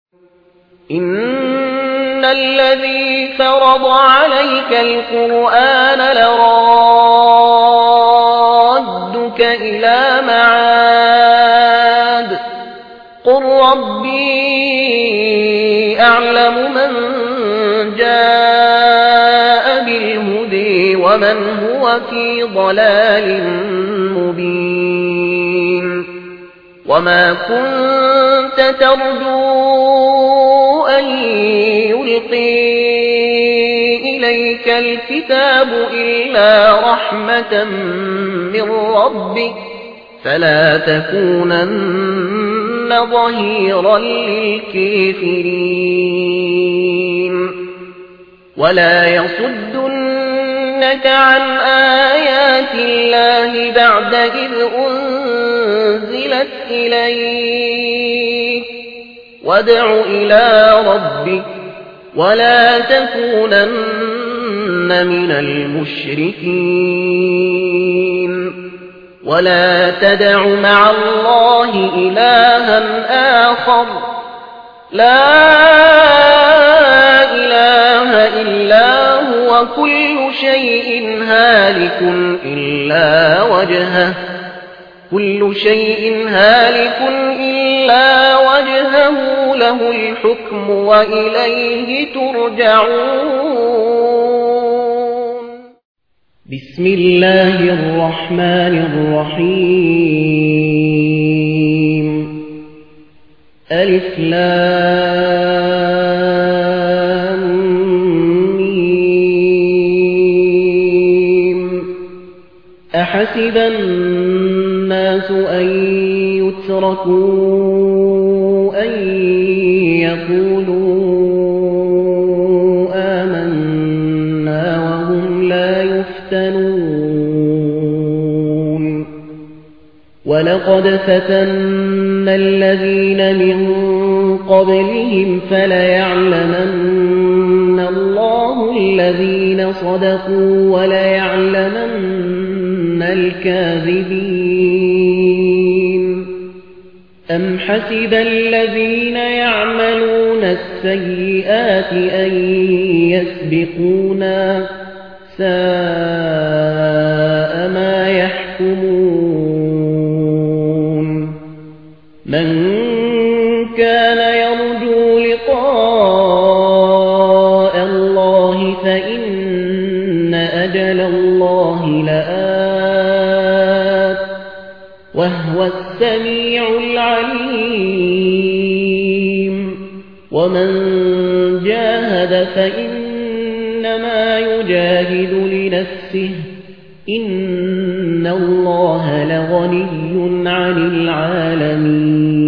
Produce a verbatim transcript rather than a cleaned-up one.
إن الذي فرض عليك القرآن لرادك إلى معاد قل ربي أعلم من جاء بالهدى ومن هو في ضلال مبين وما كنت ترجو أن يلقي إليك الكتاب إلا رحمة من ربك فلا تكونن ظهيرا للكافرين ولا يصدنك عن آيات الله بعد إذ أنزلت إليك وادع إلى ربك ولا تكونن من المشركين ولا تدع مع الله إلها آخر لا إله إلا هو كل شيء هالك إلا وجهه كل شيء هالك إلا وجهه له الحكم وإليه ترجعون بسم الله الرحمن الرحيم ألف لام ميم أحسب الناس أن يتركوا أن يقولوا آمنا وهم لا يفتنون ولقد فتنا الذين من قبلهم فليعلمن الله الذين صدقوا وليعلمن الكاذبين أم حسب الذين يعملون السيئات أن يسبقونا ساء ما يحكمون من كان يرجو لقاء الله فإن أجل الله لآت وهو السميع العليم ومن جاهد فإنما يجاهد لنفسه إن الله لغني عن العالمين